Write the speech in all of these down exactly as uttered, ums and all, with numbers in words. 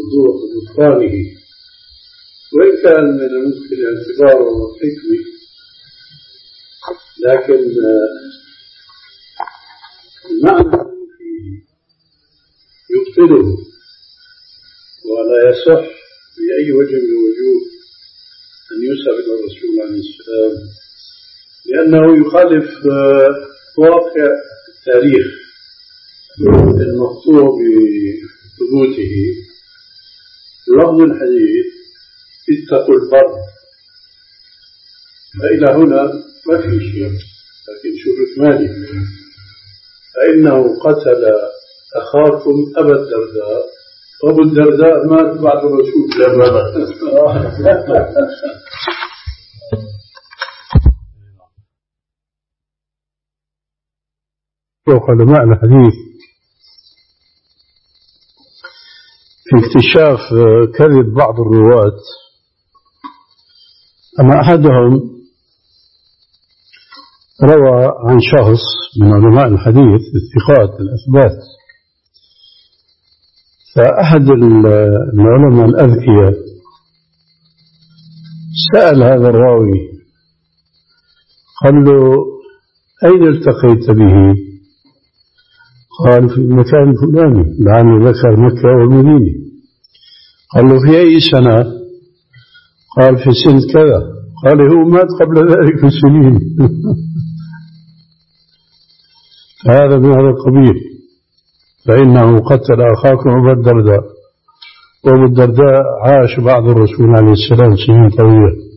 وضوح بطلانه، وإن كان من الممكن اعتباره حكمي، لكن المعنى يبطله ولا يصح بأي وجه من الوجوه أن يسأل الرسول عليه السلام، لأنه يخالف واقع التاريخ المقطوع بثبوته. لفظ الحديث اتقوا البر، فإلى هنا ما في شيء، لكن شوف مالك فإنه قتل أخاكم أبا الدرداء، وأبو الدرداء مات بعد الرسول لما علماء الحديث في اكتشاف كذب بعض الرواة، أما أحدهم روى عن شخص من علماء الحديث الثقات الأثبات، فأحد العلماء الأذكياء سأل هذا الراوي قال له أين التقيت به؟ قال في المكان الفلاني، لعله ذكر مكة والمدينة. قال له في أي سنة؟ قال في سنة كذا. قال هو مات قبل ذلك بسنين. هذا من هذا القبيل، فإنه قتل أخاكم أبا الدرداء، وأبو الدرداء عاش بعد الرسول عليه السلام سنين طويلة.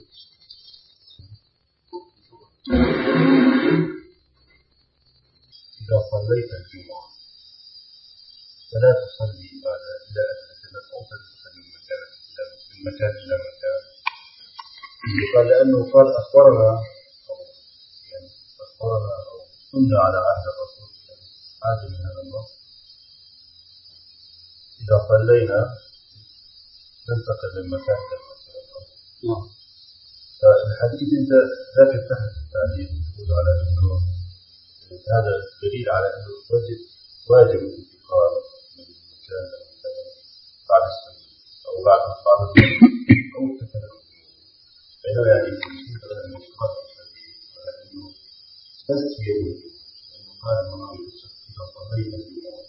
إذا صليت الجمعة فلا تصلي بعد إلى أن أو تصلي من مكان من مكان إلى مكان. قال لأنه قال أخبرنا أو يعني أخبرنا أو سنة على عهد الرسول عهد من هذا النص إذا صلينا ننتقل من مكان إلى مكان. فالحديث أنت ذاك تحت التعليم تقول على أنه هذا دليل على أنه واجب واجب الانتقال من مكان إلى مكان بعد السنة أو بعد بعد أو التكلم، بينما يعني مثل الانتقال ولكنه بس يوجد لأنه قال المناوي إذا صليت الجمعة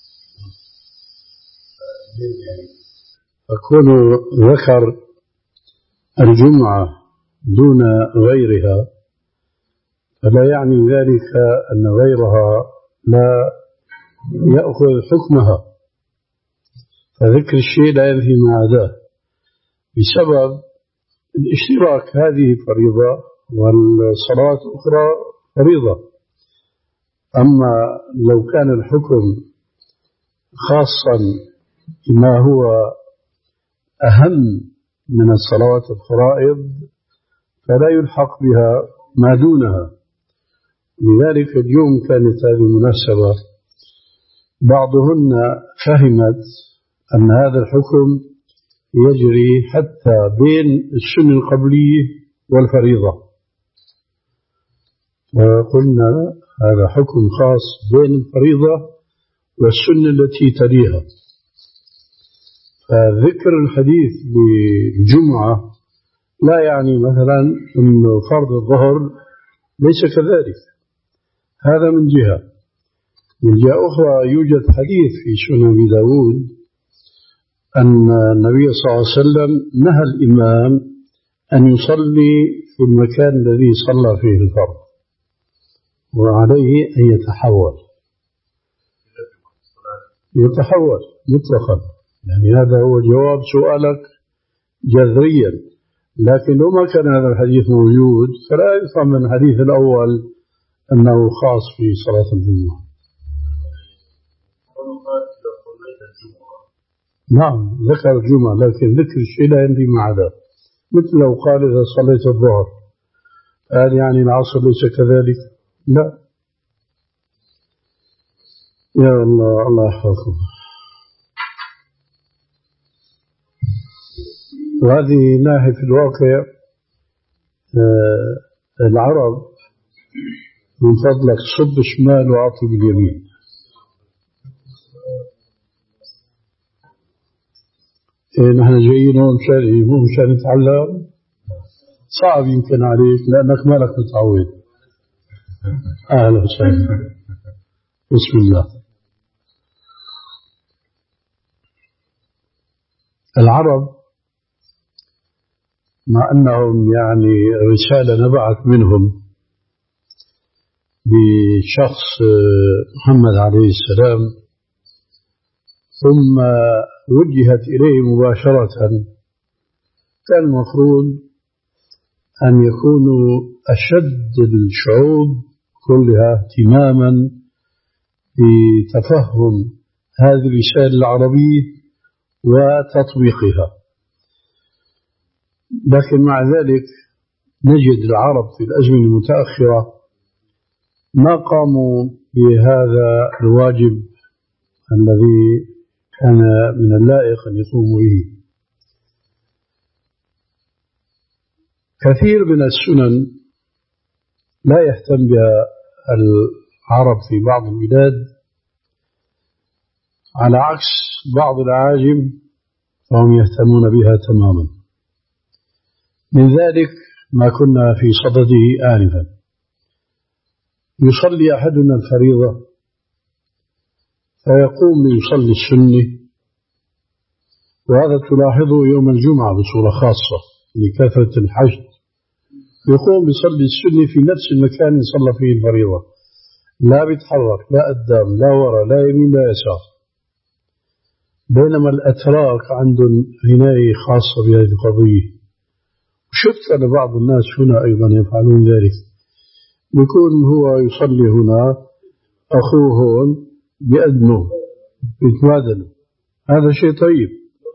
يعني فكون ذكر الجمعة دون غيرها فلا يعني ذلك أن غيرها لا يأخذ حكمها، فذكر الشيء لا ينفي ما عداه بسبب الاشتراك. هذه فريضة والصلاة أخرى فريضة. أما لو كان الحكم خاصا بما هو أهم من الصلوات الفرائض فلا يلحق بها ما دونها. لذلك اليوم كانت هذه المناسبة بعضهن فهمت أن هذا الحكم يجري حتى بين السنة القبلية والفريضة، وقلنا هذا حكم خاص بين الفريضة والسنة التي تليها. فذكر الحديث بالجمعة لا يعني مثلا أن فرض الظهر ليس كذلك، هذا من جهة. من جهة أخرى يوجد حديث في سنن أبي داود أن النبي صلى الله عليه وسلم نهى الإمام أن يصلي في المكان الذي صلى فيه الفرض، وعليه أن يتحول يتحول مطلقا. يعني هذا هو جواب سؤالك جذريا. لكن لو ما كان هذا الحديث موجود فلا يفهم من الحديث الأول أنه خاص في صلاة الجمعة. نعم ذكر الجمعة، لكن ذكر الشيء لا ينفي ما عداه. مثل لو قال إذا صليت الظهر قال يعني العصر ليس كذلك؟ لا. يا الله الله يحفظكم. وهذه ناحية في الواقع آه العرب من فضلك صب شمال وعطي باليمين. إيه نحن جايين هون مشان مو مشان نتعلم. صعب يمكن عليك لأنك مالك متعود. أهلا وسهلا. بسم الله. العرب مع أنهم يعني رسالة نبعث منهم بشخص محمد عليه السلام ثم وجهت إليه مباشرة، كان المفروض أن يكونوا أشد الشعوب كلها اهتماما بتفهم هذه الرسالة العربية وتطبيقها، لكن مع ذلك نجد العرب في الأزمنة المتأخرة ما قاموا بهذا الواجب الذي كان من اللائق أن يقوموا به. كثير من السنن لا يهتم بها العرب في بعض البلاد، على عكس بعض الأعاجم فهم يهتمون بها تماما. من ذلك ما كنا في صدده آنفا، يصلي أحدنا الفريضة فيقوم ليصلي السنة، وهذا تلاحظه يوم الجمعة بصورة خاصة لكثرة الحشد، يقوم بيصلي السنة في نفس المكان اللي صلى فيه الفريضة، لا بيتحرك لا قدام لا وراء لا يمين لا يسار. بينما الأتراك عندهم عناية خاصة بهذه القضية. شفت أنا بعض الناس هنا أيضا يفعلون ذلك، بيكون هو يصلي هنا أخوه هون بأذنه بيتبادلوا، هذا شيء طيب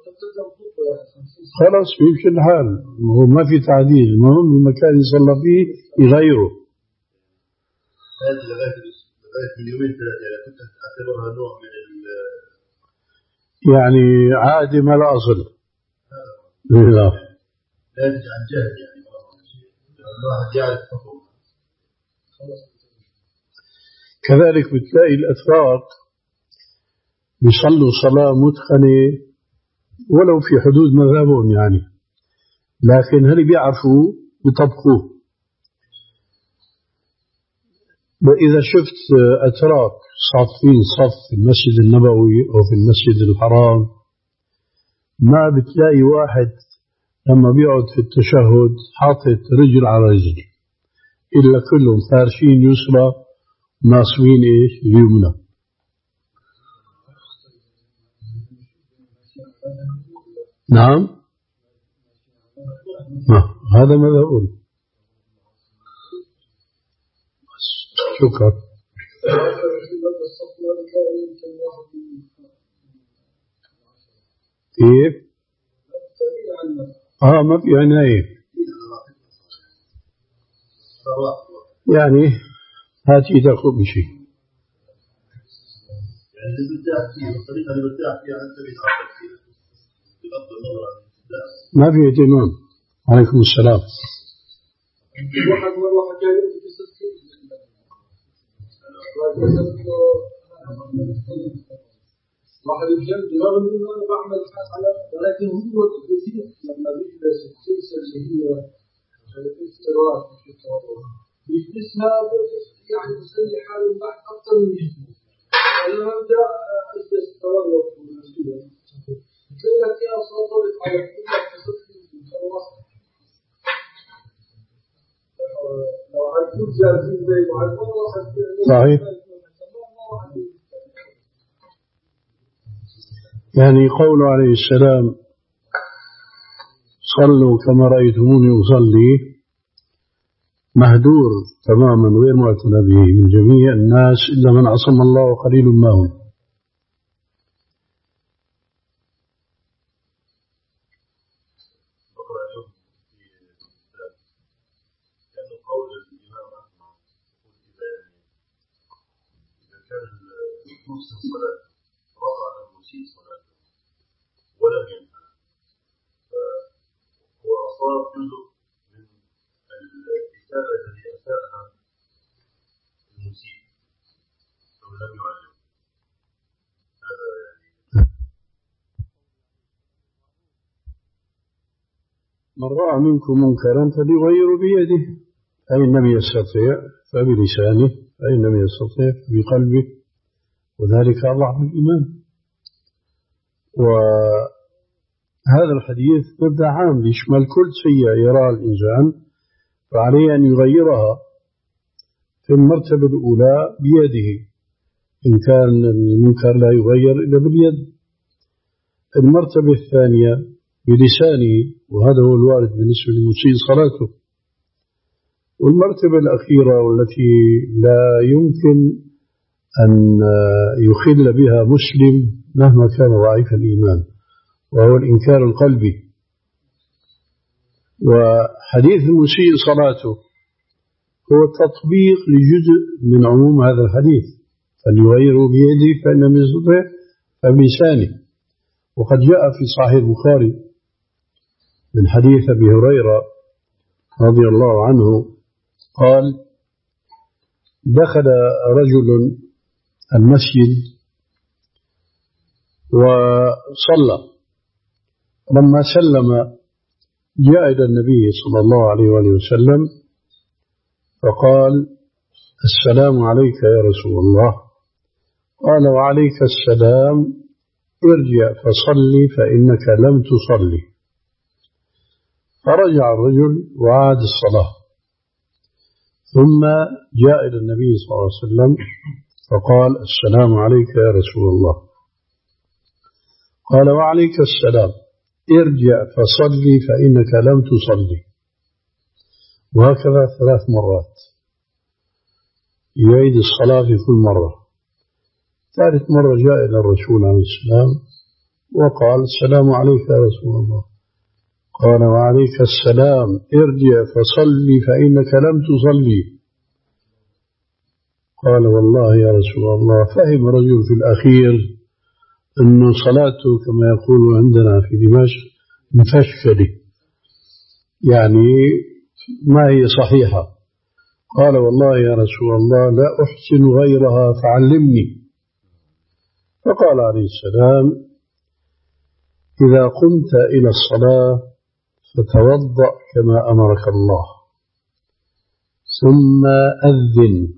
خلاص بيمشي الحال، هو ما في تعديل، المهم المكان يصلى فيه يغيره. هذه لغاية من يومين ثلاثة يعني كنت أعتبرها نوع من يعني عادي ما لا أصل لا لا يرجع عن جهل، يعني الواحد يعرف حكم. كذلك بتلاقي الأتراك بيصلوا صلاة متقنة ولو في حدود مذهبهم يعني، لكن هل بيعرفوا بيطبقوه. إذا شفت أتراك صافين صف في المسجد النبوي أو في المسجد الحرام، ما بتلاقي واحد لما بيقعد في التشهد حاطط رجل على رجل، إلا كلهم فارشين يسرى ناصبين إيش اليمنى. نعم ما. هذا ماذا أقول. شكرا. كيف؟ آه ما في عناية يعني هاتي تأخذ بشيء يعني اللي بدأت فيه الطريقة اللي بدأت فيها أنت بتعرف فيها بغض النظر عن ما في اهتمام. عليكم السلام. واحد مرة حكى لي في قصة كيف واحد الجنب رغم انه انا بعمل حاجة على، ولكن هو كثير لما بيجلس السلسلة اللي هي الافتراض في التوضع بيجلسها يعني بيسلي حاله بعد اكثر من جسمه. انا ابدا اجلس التوضع والمسؤولية قلت لك يا صوتك على كل قصة لو هتكون جاهزين زي ما هتكون صحيح. يعني قوله عليه السلام صلوا كما رأيتموني أصلي مهدور تماما غير معتنى به من جميع الناس إلا من عصم الله وقليل ما هم. ولم ينفع فهو أصاب جزء من الإساءة الذي أساءها المسيء أو لم يعلم. هذا يعني من رأى منكم منكرا فليغير بيده فإن لم يستطيع فبلسانه فإن لم يستطيع بقلبه وذلك أضعف الإيمان. وهذا الحديث مبدأ عام يشمل كل شيء يرى الإنسان فعليه أن يغيرها في المرتبة الأولى بيده إن كان المنكر لا يغير إلا باليد. المرتبة الثانية بلسانه وهذا هو الوارد بالنسبة لمسيء صلاته. والمرتبة الأخيرة والتي لا يمكن أن يخل بها مسلم مهما كان ضعيف الإيمان وهو الإنكار القلبي. وحديث المسيء صلاته هو تطبيق لجزء من عموم هذا الحديث فليغيروا بيده فإن لم يستطع فبلسانه. وقد جاء في صحيح البخاري من حديث أبي هريرة رضي الله عنه قال دخل رجل المسجد وصلى لما سلم جاء إلى النبي صلى الله عليه وآله وسلم فقال السلام عليك يا رسول الله. قال وعليك السلام ارجع فصلي فإنك لم تصلي. فرجع الرجل وعاد الصلاة ثم جاء إلى النبي صلى الله عليه وسلم فقال السلام عليك يا رسول الله. قال وعليك السلام ارجع فصلي فإنك لم تصلي. وهكذا ثلاث مرات يعيد الصلاة في كل مرة. ثالث مرة جاء إلى الرسول عليه السلام وقال السلام عليك يا رسول الله. قال وعليك السلام ارجع فصلي فإنك لم تصلي. قال والله يا رسول الله فهم رجل في الأخير أن صلاته كما يقول عندنا في دمشق مفشكلة يعني ما هي صحيحة. قال والله يا رسول الله لا أحسن غيرها فعلمني. فقال عليه السلام إذا قمت إلى الصلاة فتوضأ كما أمرك الله ثم أذن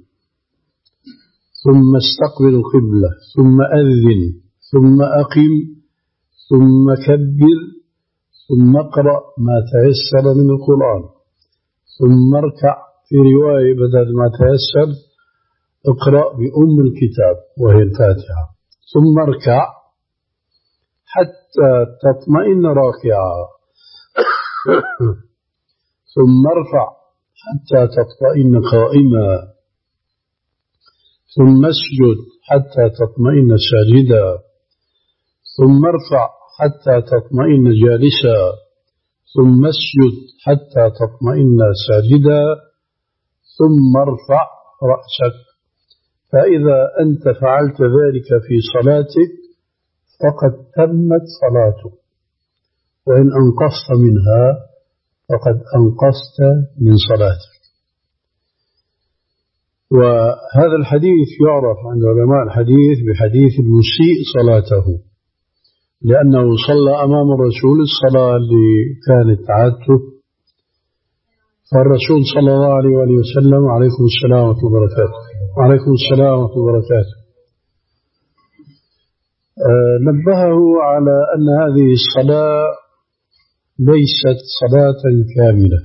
ثم استقبل القبلة ثم أذن ثم أقم ثم كبر ثم اقرأ ما تيسر من القرآن ثم اركع في رواية بدل ما تيسر اقرأ بأم الكتاب وهي الفاتحة ثم اركع حتى تطمئن راكعا ثم ارفع حتى تطمئن قائما ثم اسجد حتى تطمئن ساجدا ثم ارفع حتى تطمئن جالسا ثم اسجد حتى تطمئن ساجدا ثم ارفع رأسك. فإذا أنت فعلت ذلك في صلاتك فقد تمت صلاتك وإن أنقصت منها فقد أنقصت من صلاتك. وهذا الحديث يعرف عند علماء الحديث بحديث المسيء صلاته لأنه صلى أمام الرسول الصلاة اللي كانت عادته. فالرسول صلى الله عليه وآله وسلم عليكم السلام ورحمة الله وبركاته وعليكم السلام ورحمة الله وبركاته نبهه على أن هذه الصلاة ليست صلاة كاملة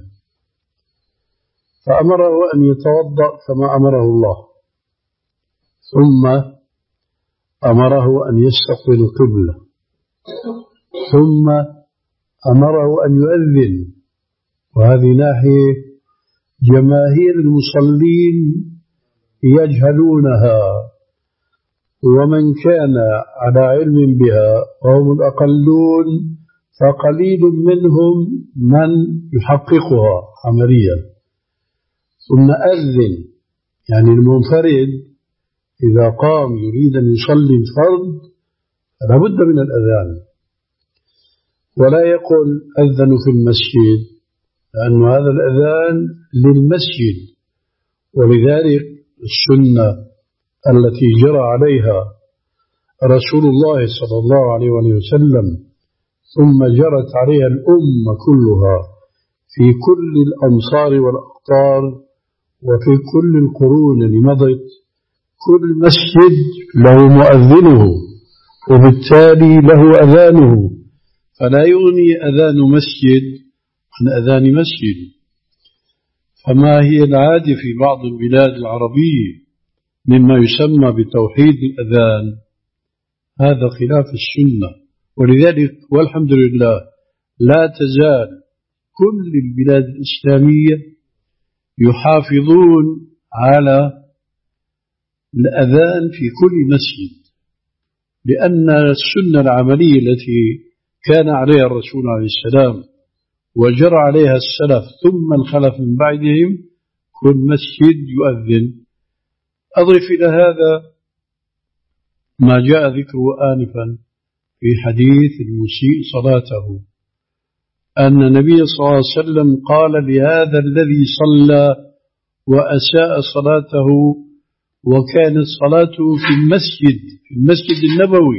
فأمره أن يتوضأ كما أمره الله ثم أمره أن يستقبل القبلة ثم أمره أن يؤذن. وهذه ناحية جماهير المصلين يجهلونها ومن كان على علم بها وهم الأقلون فقليل منهم من يحققها عمليا. ثم أذن يعني المنفرد إذا قام يريد أن يصلي الفرض فلا بد من الأذان ولا يقول أذن في المسجد لأن هذا الأذان للمسجد. ولذلك السنة التي جرى عليها رسول الله صلى الله عليه وسلم ثم جرت عليها الأمة كلها في كل الأمصار والأقطار وفي كل القرون اللي مضت كل مسجد له مؤذنه وبالتالي له أذانه، فلا يغني أذان مسجد عن أذان مسجد. فما هي العادة في بعض البلاد العربية مما يسمى بتوحيد الأذان، هذا خلاف السنة. ولذلك والحمد لله لا تزال كل البلاد الإسلامية يحافظون على الأذان في كل مسجد، لأن السنة العملية التي كان عليها الرسول عليه السلام وجرى عليها السلف ثم الخلف من بعدهم كل مسجد يؤذن. أضف إلى هذا ما جاء ذكره آنفا في حديث المسيء صلاته، أن النبي صلى الله عليه وسلم قال لهذا الذي صلى وأساء صلاته وكانت صلاته في المسجد في المسجد النبوي،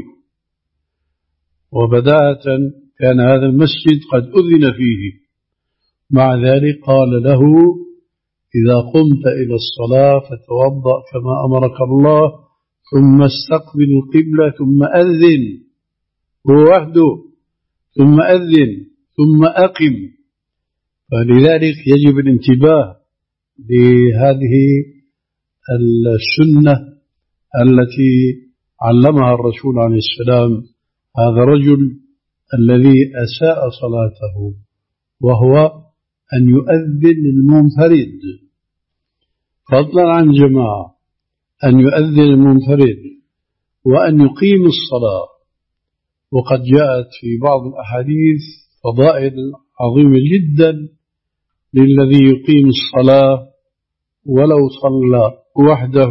وبداية كان هذا المسجد قد أذن فيه، مع ذلك قال له إذا قمت إلى الصلاة فتوضأ كما أمرك الله ثم استقبل القبلة ثم أذن، هو وحده، ثم أذن ثم أقم. فلذلك يجب الانتباه لهذه السنة التي علمها الرسول عليه السلام هذا الرجل الذي أساء صلاته، وهو أن يؤذن المنفرد، فضلا عن جماعة، أن يؤذن المنفرد وأن يقيم الصلاة. وقد جاءت في بعض الأحاديث فضائل عظيمة جدا للذي يقيم الصلاة ولو صلى وحده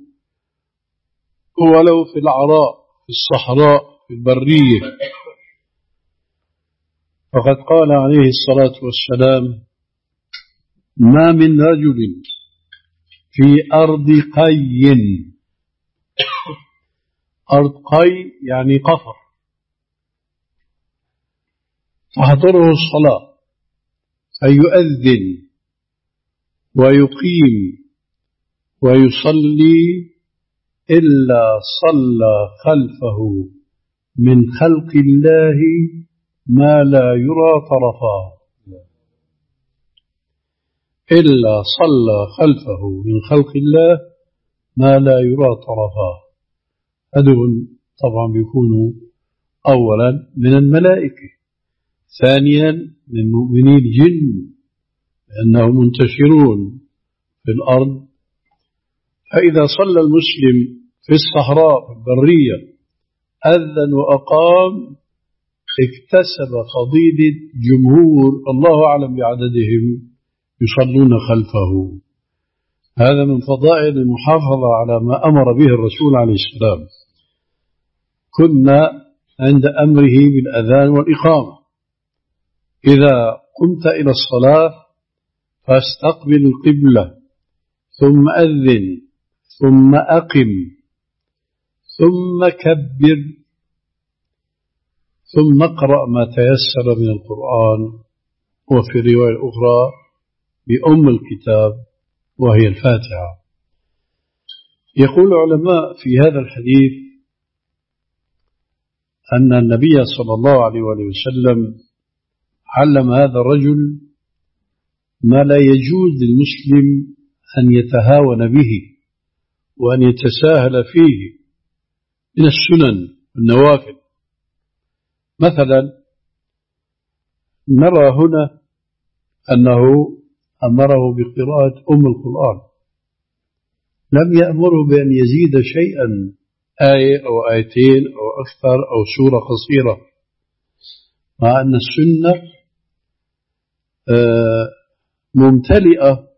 ولو في العراء في الصحراء في البرية. فقد قال عليه الصلاة والسلام ما من رجل في أرض قي، أرض قي يعني قفر، تحضره الصلاة فيؤذن ويقيم ويصلي إلا صلى خلفه من خلق الله ما لا يرى طرفاه، إلا صلى خلفه من خلق الله ما لا يرى طرفاه. هذول طبعا بيكونوا أولا من الملائكة، ثانيا من مؤمني الجن لأنهم منتشرون في الأرض. فإذا صلى المسلم في الصحراء في البرية أذن وأقام اكتسب فضيلة جمهور الله أعلم بعددهم يصلون خلفه. هذا من فضائل المحافظة على ما أمر به الرسول عليه السلام. كنا عند أمره بالأذان والإقامة، إذا قمت إلى الصلاة فاستقبل القبلة ثم أذن ثم أقم ثم كبر ثم اقرأ ما تيسر من القرآن، وفي رواية أخرى بأم الكتاب وهي الفاتحة. يقول العلماء في هذا الحديث أن النبي صلى الله عليه وسلم علم هذا الرجل ما لا يجوز للمسلم أن يتهاون به وأن يتساهل فيه من السنن والنوافل. مثلا نرى هنا أنه أمره بقراءة أم القرآن، لم يأمره بأن يزيد شيئا، آية أو آيتين أو أكثر أو سورة قصيرة، مع أن السنة ممتلئة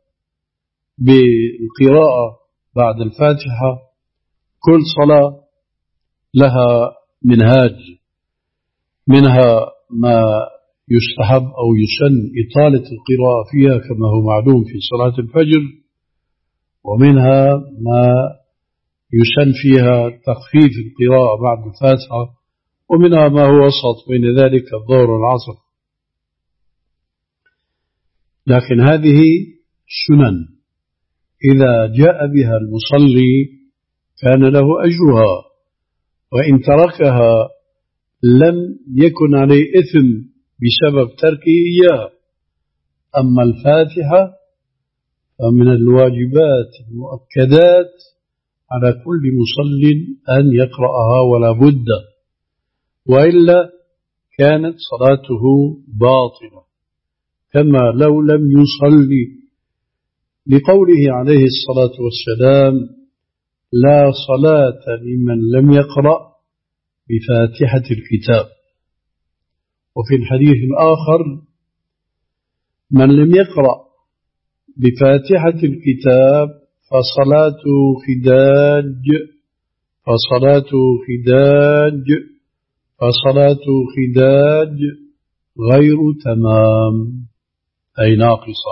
بالقراءة بعد الفاتحة. كل صلاة لها منهاج، منها ما يستحب أو يسن إطالة القراءة فيها كما هو معلوم في صلاة الفجر، ومنها ما يسن فيها تخفيف القراءة بعد الفاتحة، ومنها ما هو وسط بين ذلك الظهر والعصر. لكن هذه سنن إذا جاء بها المصلي كان له أجرها، وإن تركها لم يكن عليه إثم بسبب تركه إياها. أما الفاتحة فمن الواجبات المؤكدات على كل مصل أن يقرأها ولا بد، وإلا كانت صلاته باطلة، كما لو لم يصلي، لقوله عليه الصلاة والسلام: لا صلاة لمن لم يقرأ بفاتحة الكتاب. وفي الحديث الآخر: من لم يقرأ بفاتحة الكتاب فصلاته خداج فصلاته خداج فصلاته خداج غير تمام، أي ناقصة.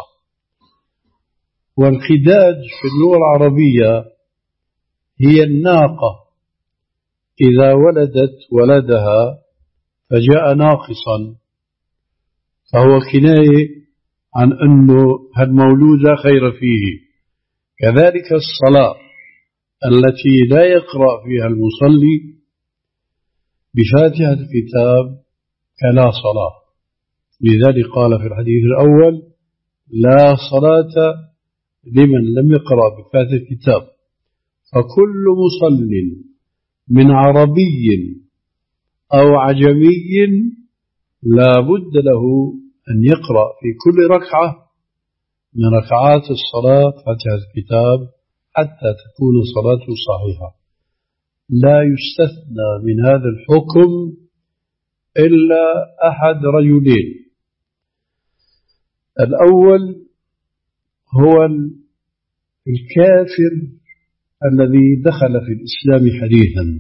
والخداج في اللغة العربية هي الناقة إذا ولدت ولدها فجاء ناقصا، فهو كناية عن أنه هالمولود لا خير فيه. كذلك الصلاة التي لا يقرأ فيها المصلي بفاتحة الكتاب كلا صلاة. لذلك قال في الحديث الأول: لا صلاة لمن لم يقرأ بفاتحة الكتاب. فكل مصل من عربي أو عجمي لا بد له أن يقرأ في كل ركعة من ركعات الصلاة فاتحة الكتاب حتى تكون صلاته صحيحة. لا يستثنى من هذا الحكم إلا أحد رجلين: الأول هو الكافر الذي دخل في الإسلام حديثا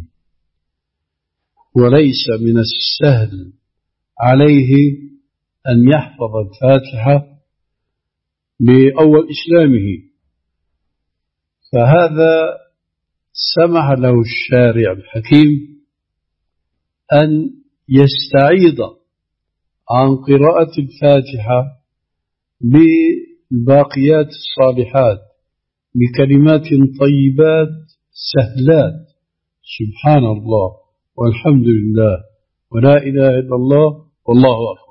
وليس من السهل عليه أن يحفظ الفاتحة بأول إسلامه، فهذا سمح له الشارع الحكيم أن يستعيض عن قراءة الفاتحة بالباقيات الصالحات بكلمات طيبات سهلات: سبحان الله والحمد لله ولا إله إلا الله والله أكبر.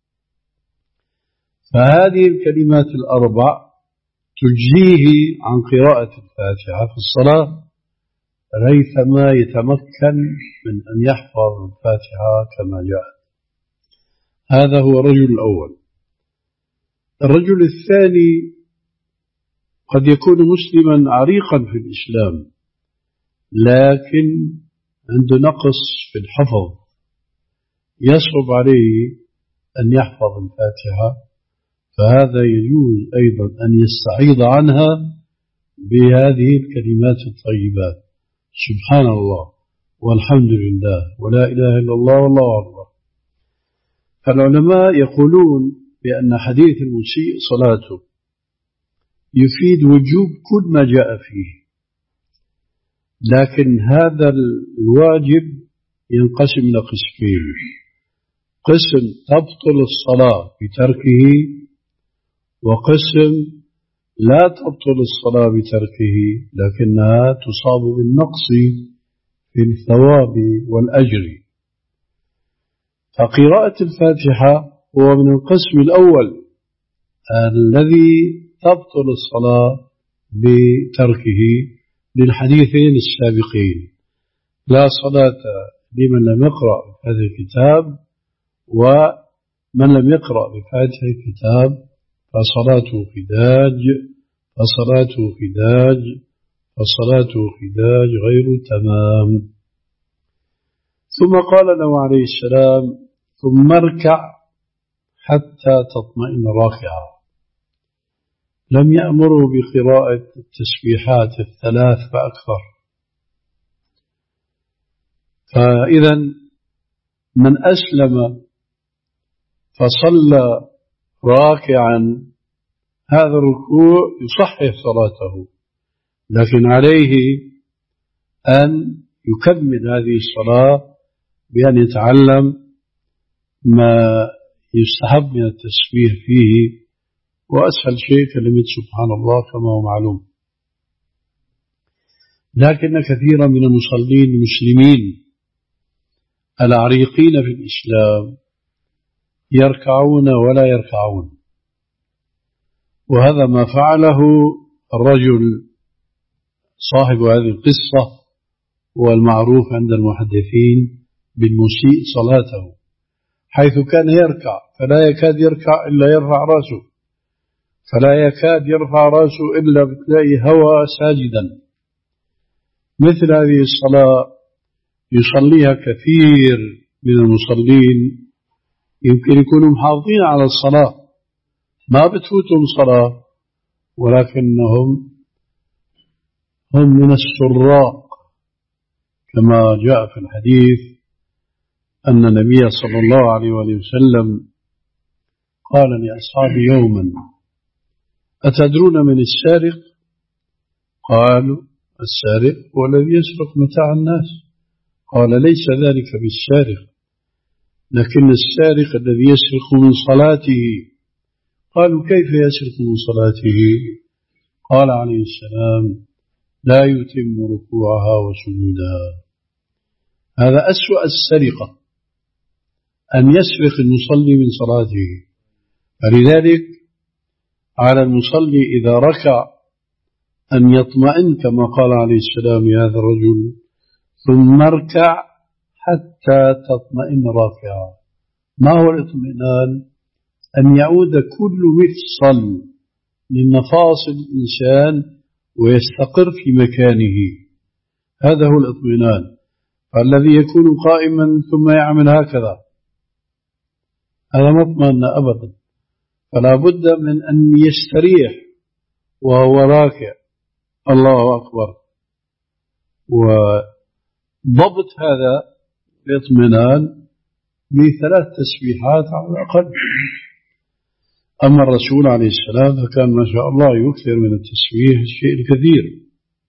فهذه الكلمات الأربع تجزيه عن قراءة الفاتحة في الصلاة ريثما يتمكن من أن يحفظ الفاتحة كما جاءت. هذا هو الرجل الأول. الرجل الثاني قد يكون مسلما عريقا في الإسلام لكن عنده نقص في الحفظ، يصعب عليه أن يحفظ الفاتحة، فهذا يجوز أيضا أن يستعيض عنها بهذه الكلمات الطيبات: سبحان الله والحمد لله ولا إله إلا الله والله أكبر. فالعلماء يقولون بأن حديث المسيء صلاته يفيد وجوب كل ما جاء فيه، لكن هذا الواجب ينقسم إلى قسمين: قسم تبطل الصلاة بتركه، وقسم لا تبطل الصلاة بتركه لكنها تصاب بالنقص في الثواب والأجر. فقراءة الفاتحة هو من القسم الأول الذي تبطل الصلاة بتركه للحديثين السابقين: لا صلاة لمن لم يقرأ هذا الكتاب، ومن لم يقرأ بفاتحة الكتاب فصلاته خداج فصلاته خداج فصلاته خداج غير تمام. ثم قال له عليه السلام: ثم اركع حتى تطمئن راكعا. لم يأمروا بقراءة التسبيحات الثلاث فأكثر. فإذا من أسلم فصلى راكعا هذا الركوع يصحح صلاته، لكن عليه أن يكمل هذه الصلاة بأن يتعلم ما يستحب من التسبيح فيه وأسهل شيء كلمة سبحان الله كما هو معلوم. لكن كثيرا من المصلين المسلمين العريقين في الإسلام يركعون ولا يركعون، وهذا ما فعله الرجل صاحب هذه القصة والمعروف عند المحدثين بالمسيء صلاته، حيث كان يركع فلا يكاد يركع إلا يرفع رأسه، فلا يكاد يرفع رأسه إلا بتلاقي هوى ساجدا. مثل هذه الصلاة يصليها كثير من المصلين، يمكن يكونوا محافظين على الصلاة ما بتفوتهم صلاة، ولكنهم هم من السراق، كما جاء في الحديث أن النبي صلى الله عليه وسلم قال لأصحابه يوما: أتدرون من السارق؟ قالوا: السارق هو الذي يسرق متاع الناس. قال: ليس ذلك بالسارق، لكن السارق الذي يسرق من صلاته. قالوا: كيف يسرق من صلاته؟ قال عليه السلام: لا يتم ركوعها وسجودها. هذا أسوأ السرقة، أن يسرق المصلي من صلاته. فلذلك على المصلي إذا ركع أن يطمئن كما قال عليه السلام لهذا الرجل: ثم اركع حتى تطمئن راكعا. ما هو الاطمئنان؟ أن يعود كل مفصل من مفاصل الإنسان ويستقر في مكانه، هذا هو الاطمئنان. فالذي يكون قائما ثم يعمل هكذا هذا ما اطمئن أبدا، فلا بد من أن يستريح وهو راكع. الله أكبر. وضبط هذا الاطمئنان بثلاث تسبيحات على الأقل. أما الرسول عليه السلام فكان ما شاء الله يكثر من التسبيح الشيء الكثير.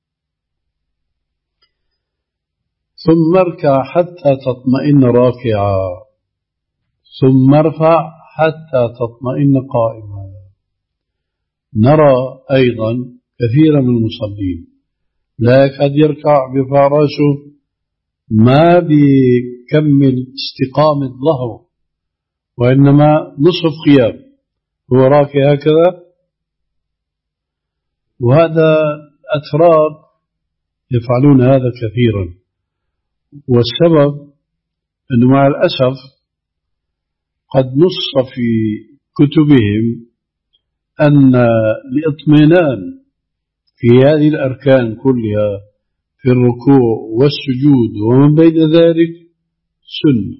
ثم اركع حتى تطمئن راكعا، ثم ارفع حتى تطمئن قائما. نرى أيضا كثيرا من المصلين لا يكاد يركع بيرفع رأسه، ما بيكمل استقامة ظهره، وإنما نصف قيام هو راكع هكذا. وهذا أتراك يفعلون هذا كثيرا، والسبب أنه مع الأسف قد نص في كتبهم أن الاطمئنان في هذه الأركان كلها في الركوع والسجود ومن بين ذلك سنة،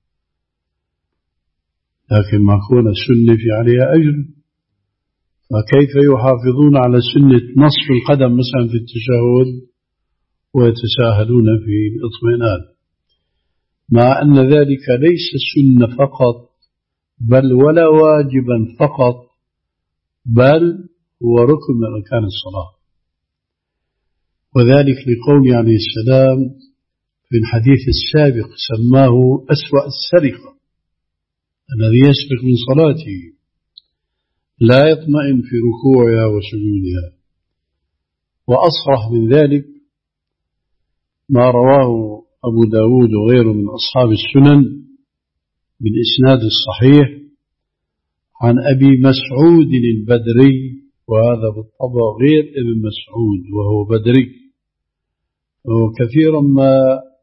لكن ما كون السنة في عليها أجر، فكيف يحافظون على سنة نصف القدم مثلا في التشهد ويتساهلون في الاطمئنان، مع أن ذلك ليس سنة فقط بل ولا واجبا فقط، بل هو ركن من أركان الصلاة. وذلك لقول عليه السلام في الحديث السابق سماه أسوأ السرقة، الذي يسرق من صلاته لا يطمئن في ركوعها وسجودها. وأصرح من ذلك ما رواه أبو داود وغيره من أصحاب السنن بالإسناد الصحيح عن أبي مسعود البدري، وهذا بالطبع غير ابن مسعود وهو بدري، وكثيرا ما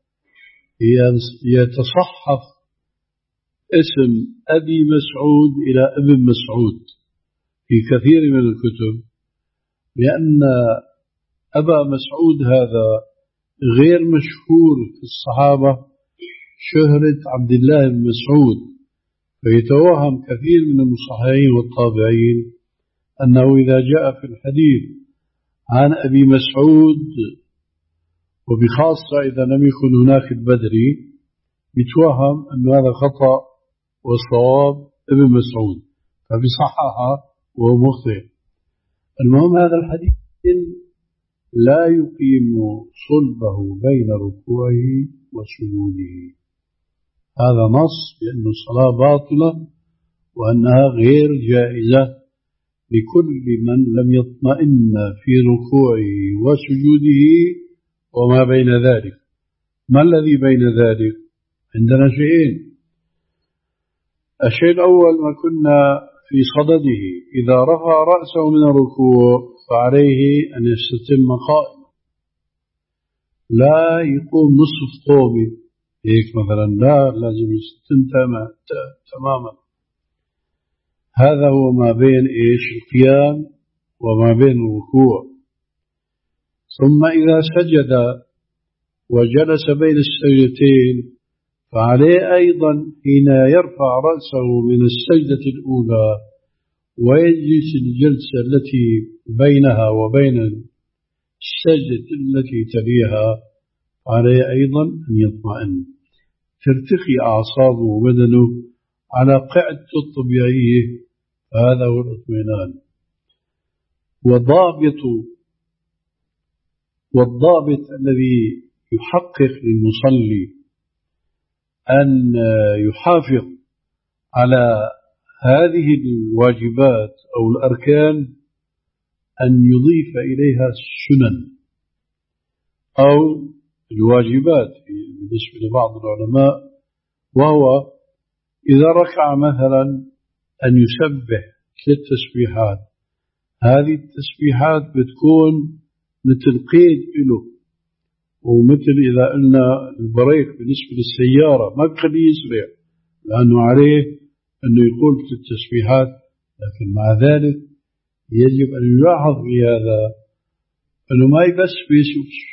يتصحف اسم أبي مسعود إلى ابن مسعود في كثير من الكتب، لأن أبا مسعود هذا غير مشهور في الصحابة شهرة عبد الله بن مسعود، فيتوهم كثير من المصححين والطابعين أنه إذا جاء في الحديث عن أبي مسعود، وبخاصة إذا لم يكن هناك البدري، يتوهم أن هذا خطأ والصواب ابن مسعود فبصححها وهو مخطئ. المهم هذا الحديث لا يقيم صلبه بين ركوعه وسجوده، هذا نص بأن الصلاة باطلة وأنها غير جائزة لكل من لم يطمئن في ركوعه وسجوده وما بين ذلك. ما الذي بين ذلك؟ عندنا شيئين. الشيء الأول ما كنا في صدده، إذا رفع رأسه من الركوع فعليه أن يستتم قائما، لا يقوم نصف قومه هيك مثلا، لا لازم يستتم تماما. هذا هو ما بين إيش القيام وما بين الركوع. ثم إذا سجد وجلس بين السجدتين فعليه أيضا حين يرفع رأسه من السجدة الأولى ويجلس الجلسة التي بينها وبين السجدة التي تليها عليه أيضا أن يطمئن، ترتخي أعصابه وبدنه على قاعدته الطبيعية. هذا هو الاطمئنان. وضابط والضابط الذي يحقق للمصلي أن يحافظ على هذه الواجبات أو الأركان أن يضيف إليها السنن أو الواجبات بالنسبة لبعض العلماء، وهو إذا ركع مثلا أن يسبح ثلاث تسبيحات. هذه التسبيحات بتكون مثل قيد له، ومثل إذا قلنا البريك بالنسبة للسيارة ما بخليه يسرع، لأنه عليه أنه يقول في التسبيحات. لكن مع ذلك يجب أن يلاحظ في هذا أنه ما يبسبس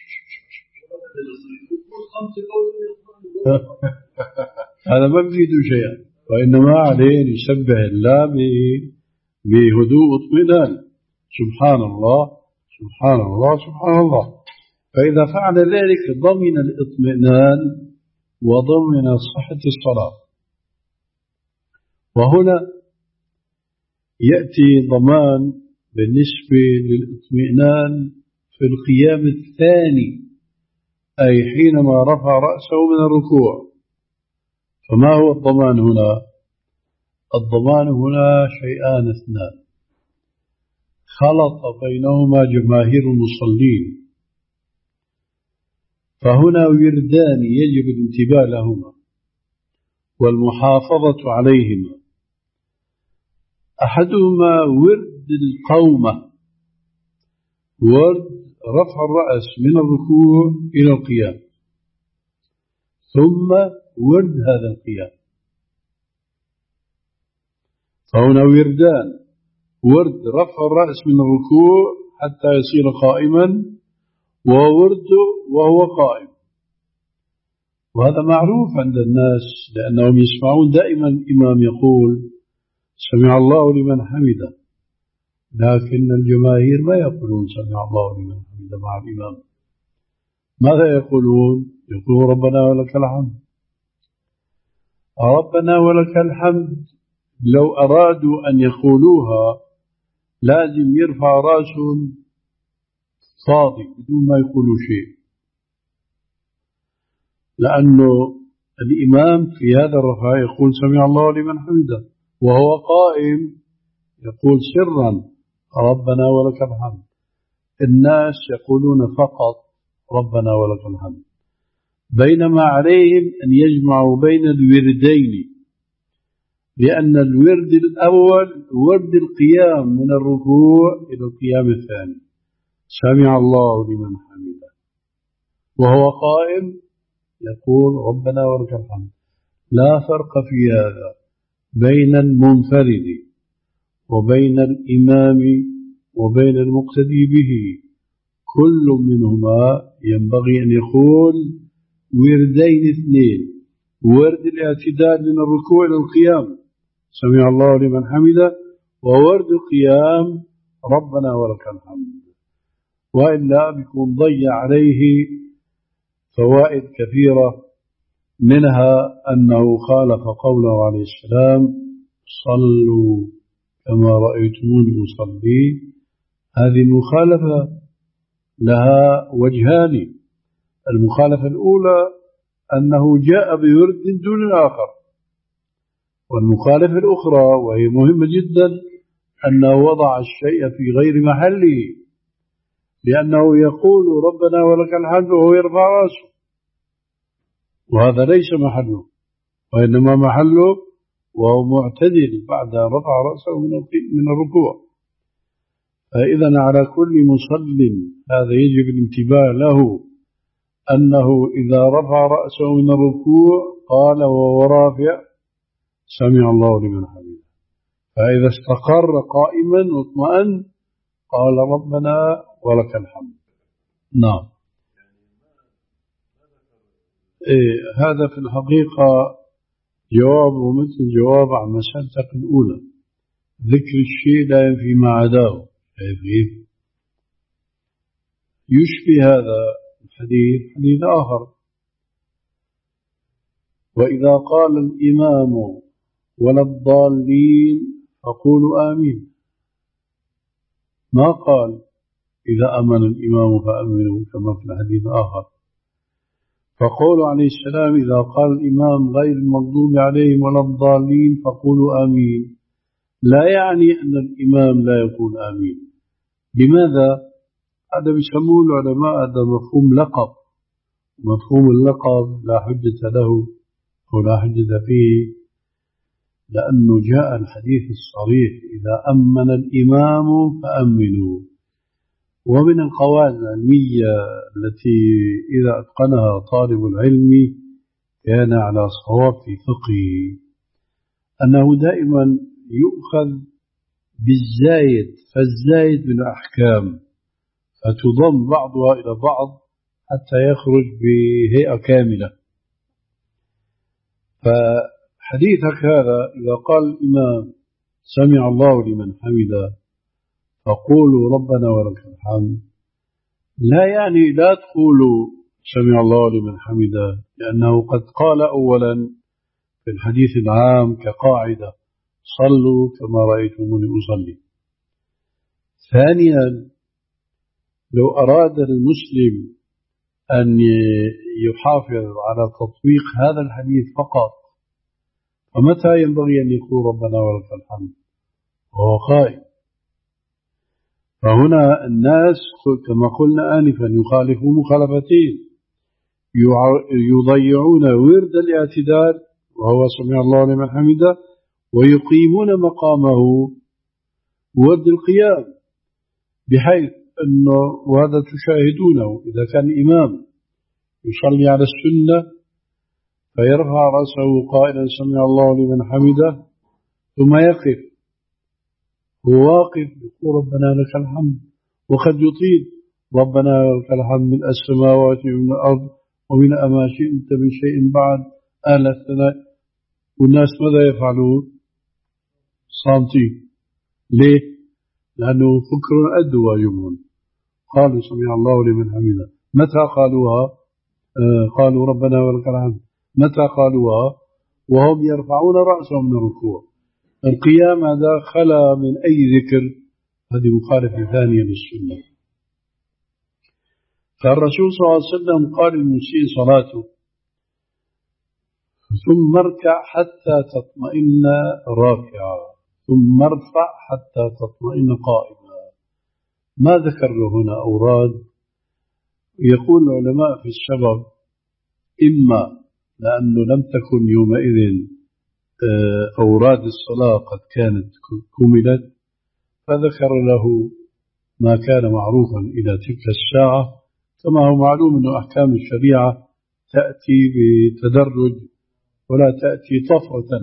هذا ما بيفيده شيئا، وإنما عليه أن يسبح الله بهدوء واطمئنان. سبحان الله سبحان الله سبحان الله. فإذا فعل ذلك ضمن الاطمئنان وضمن صحة الصلاة. وهنا يأتي ضمان بالنسبة للاطمئنان في القيام الثاني، أي حينما رفع رأسه من الركوع. فما هو الضمان هنا؟ الضمان هنا شيئان اثنان خلط بينهما جماهير المصلين، فهنا وردان يجب الانتباه لهما والمحافظة عليهما. أحدهما ورد القومة، ورد رفع الرأس من الركوع إلى القيام، ثم ورد هذا القيام. فهنا وردان، ورد رفع الرأس من الركوع حتى يصير قائما، وورد وهو قائم. وهذا معروف عند الناس لأنهم يسمعون دائما الإمام يقول سمع الله لمن حمده، لكن الجماهير ما يقولون سمع الله لمن حمده مع الإمام. ماذا يقولون؟ يقولون ربنا ولك الحمد. ربنا ولك الحمد لو أرادوا أن يقولوها لازم يرفع رأسهم فاضي بدون ما يقولوا شيء، لأنه الإمام في هذا الرفع يقول سمع الله لمن حمده، وهو قائم يقول سرا ربنا ولك الحمد. الناس يقولون فقط ربنا ولك الحمد، بينما عليهم أن يجمعوا بين الوردين، لأن الورد الأول ورد القيام من الركوع إلى القيام الثاني، سمع الله لمن حمده، وهو قائم يقول ربنا ولك الحمد. لا فرق في هذا بين المنفرد وبين الإمام وبين المقتدي به، كل منهما ينبغي أن يقول وردين اثنين، ورد الاعتدال من الركوع إلى القيام سمع الله لمن حمده، وورد القيام ربنا ولك الحمد. وإلا بيكون ضيع عليه فوائد كثيرة، منها أنه خالف قوله عليه السلام صلوا كما رأيتموني أصلي. هذه المخالفة لها وجهان. المخالفة الأولى أنه جاء بورد دون الآخر، والمخالفة الأخرى وهي مهمة جدا أنه وضع الشيء في غير محله، لأنه يقول ربنا ولك الحمد وهو يرفع رأسه، وهذا ليس محله، وإنما محله وهو معتدل بعد رفع رأسه من الركوع. فإذا على كل مصل هذا يجب الانتباه له، أنه إذا رفع رأسه من الركوع قال وهو رافع سمع الله لمن حمده، فإذا استقر قائما واطمأن قال ربنا ولك الحمد. نعم. إيه هذا في الحقيقة جواب مثل جواب عن مسألتك الأولى، ذكر الشيء لا ينفي ما عداه. يشبه هذا الحديث حديث آخر: وإذا قال الإمام ولا الضالين فقولوا آمين. ما قال إذا أمن الإمام فأمنوا كما في الحديث آخر. فقول عليه السلام إذا قال الإمام غير المغضوب عليهم ولا الضالين فقولوا آمين، لا يعني أن الإمام لا يقول آمين. لماذا؟ هذا بيسموه العلماء هذا مفهوم لقب. مفهوم اللقب لا حجة له ولا حجة فيه، لأنه جاء الحديث الصريح إذا أمن الإمام فأمنوا. ومن القواعد العلمية التي إذا أتقنها طالب العلم كان على صواب في فقهه أنه دائما يؤخذ بالزايد، فالزايد من الأحكام فتضم بعضها إلى بعض حتى يخرج بهيئة كاملة. فحديثك هذا إذا قال الإمام سمع الله لمن حمده فقولوا ربنا ولك الحمد، لا يعني لا تقولوا سمع الله لمن حمده، لأنه قد قال أولا في الحديث العام كقاعدة صلوا كما رأيتموني أصلي. ثانيا لو أراد المسلم أن يحافظ على تطبيق هذا الحديث فقط، فمتى ينبغي أن يقول ربنا ولك الحمد وهو قائم؟ فهنا الناس كما قلنا آنفا يخالفون مخالفتين، يضيعون ورد الاعتدال وهو سمع الله لمن حمده، ويقيمون مقامه ورد القيام، بحيث أنه وهذا تشاهدونه إذا كان الإمام يصلي على السنة فيرفع رأسه قائلا سمع الله لمن حمده ثم يقف، هو واقف يقول ربنا لك الحمد، وقد يطيل ربنا لك الحمد من السماوات ومن الأرض ومن ما شئت من شيء بعد أهل الثناء. والناس ماذا يفعلون؟ صامتين. ليه؟ لأنه فكر أد واجبون. قالوا سمع الله لمن حمده، متى قالوها؟ آه قالوا ربنا ولك الحمد، متى قالوها؟ وهم يرفعون رأسهم من الركوع. القيام هذا خلا من أي ذكر، هذه مخالفة ثانية للسنة. فالرسول صلى الله عليه وسلم قال للمسيء صلاته ثم اركع حتى تطمئن راكعا ثم ارفع حتى تطمئن قائما. ما ذكر له هنا أوراد. يقول العلماء في السبب إما لأنه لم تكن يومئذ أوراد الصلاة قد كانت كملت، فذكر له ما كان معروفا إلى تلك الساعة، كما هو معلوم أن أحكام الشريعة تأتي بتدرج ولا تأتي طفرة.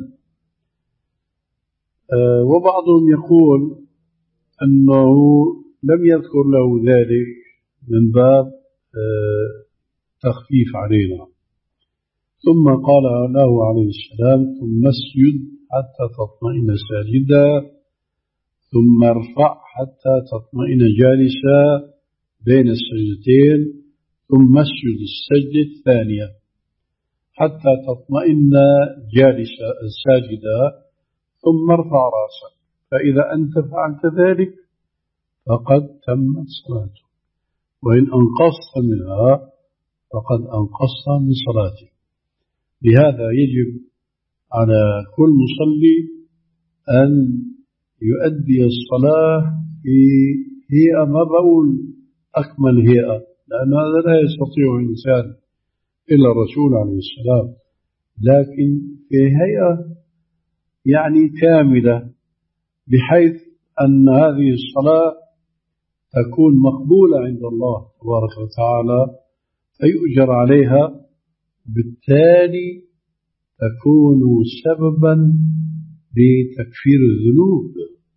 وبعضهم يقول أنه لم يذكر له ذلك من باب تخفيف علينا، ثم قال له عليه السلام ثم اسجد حتى تطمئن ساجدا ثم ارفع حتى تطمئن جالسا بين السجدتين ثم اسجد السجدة الثانية حتى تطمئن جالسا ساجدا ثم ارفع رأسك، فإذا أنت فعلت ذلك فقد تمت صلاته، وإن أنقصت منها فقد أنقصت من صلاتك. لهذا يجب على كل مصلي أن يؤدي الصلاة في هيئة، ما بقول أكمل هيئة لأن هذا لا يستطيع إنسان إلا الرسول عليه السلام، لكن في هيئة يعني كاملة، بحيث أن هذه الصلاة تكون مقبولة عند الله تبارك وتعالى فيؤجر عليها، بالتالي تكون سببا لتكفير الذنوب.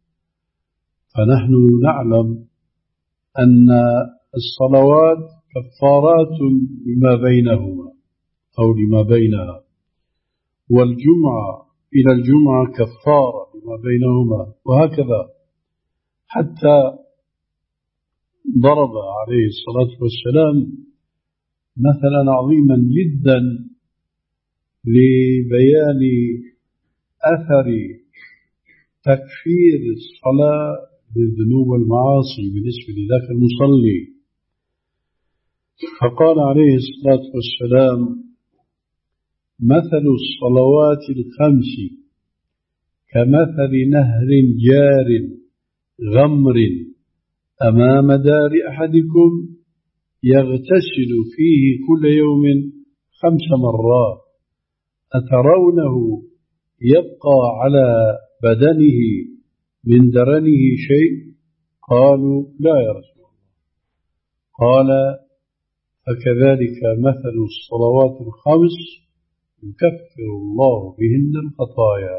فنحن نعلم أن الصلوات كفارات لما بينهما أو لما بينها، والجمعة إلى الجمعة كفارة لما بينهما، وهكذا حتى ضرب عليه الصلاة والسلام مثلا عظيما جدا لبيان أثر تكفير الصلاة بالذنوب والمعاصي بالنسبة لذاك المصلي. فقال عليه الصلاة والسلام: مثل الصلوات الخمس كمثل نهر جار غمر أمام دار أحدكم يغتسل فيه كل يوم خمس مرات، أترونه يبقى على بدنه من درنه شيء؟ قالوا: لا يا رسول الله. قال: فكذلك مثل الصلوات الخمس يكفر الله بهن الخطايا.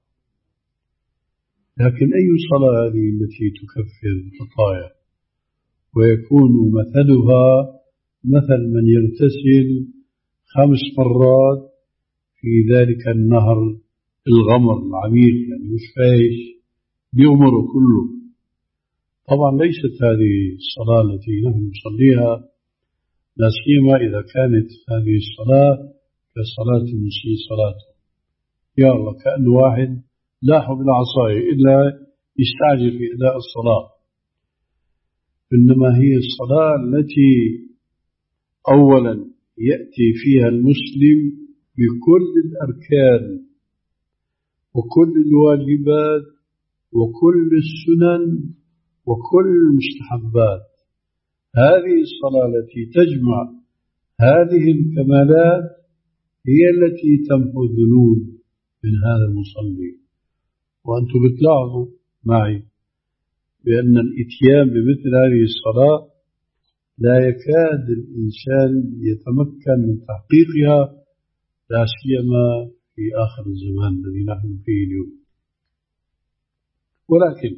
لكن أي صلاة هذه التي تكفر الخطايا ويكون مثلها مثل من يغتسل خمس مرات في ذلك النهر الغمر العميق، يعني مش فايش بيغمره كله. طبعا ليست هذه الصلاة التي نحن نصليها، لا سيما إذا كانت هذه الصلاة كصلاة المسيء صلاته، يا الله كأن واحد لاح بالعصاية إلا يستعجل في أداء الصلاة. إنما هي الصلاة التي أولا يأتي فيها المسلم بكل الأركان وكل الواجبات وكل السنن وكل المستحبات. هذه الصلاة التي تجمع هذه الكمالات هي التي تمحو الذنوب من هذا المصلي. وأنتم بتلاحظوا معي بأن الإتيان بمثل هذه الصلاة لا يكاد الإنسان يتمكن من تحقيقها، لا سيما في آخر الزمان الذي نحن فيه اليوم. ولكن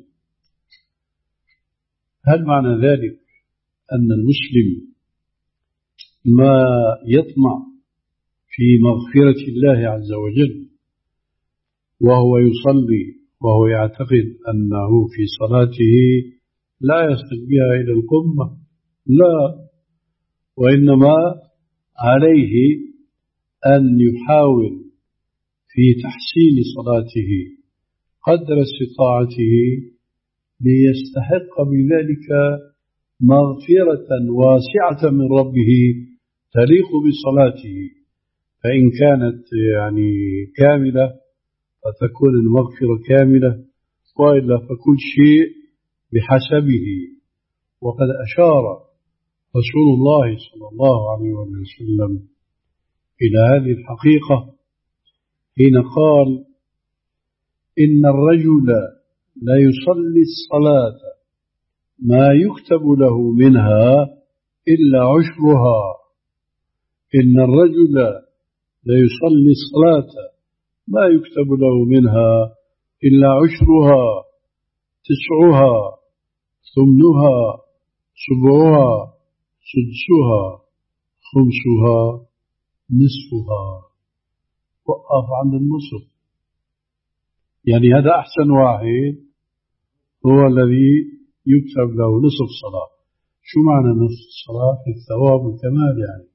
هل معنى ذلك أن المسلم ما يطمع في مغفرة الله عز وجل وهو يصلي وهو يعتقد أنه في صلاته لا يصل بها إلى القمة؟ لا، وإنما عليه أن يحاول في تحسين صلاته قدر استطاعته ليستحق بذلك مغفرة واسعة من ربه تليق بصلاته. فإن كانت يعني كاملة فتكون المغفرة كاملة، وإلا فكل شيء بحسبه. وقد أشار رسول الله صلى الله عليه وسلم إلى هذه الحقيقة حين قال: إن الرجل لا يصلي الصلاة ما يكتب له منها إلا عشرها. إن الرجل لا يصلي الصلاة ما يكتب له منها إلا عشرها، تسعها، ثمنها، سبعها، سدسها، خمسها، نصفها. وقف عند النصف، يعني هذا أحسن واحد هو الذي يكتب له نصف صلاة. شو معنى نصف الصلاة؟ في الثواب والكمال. يعني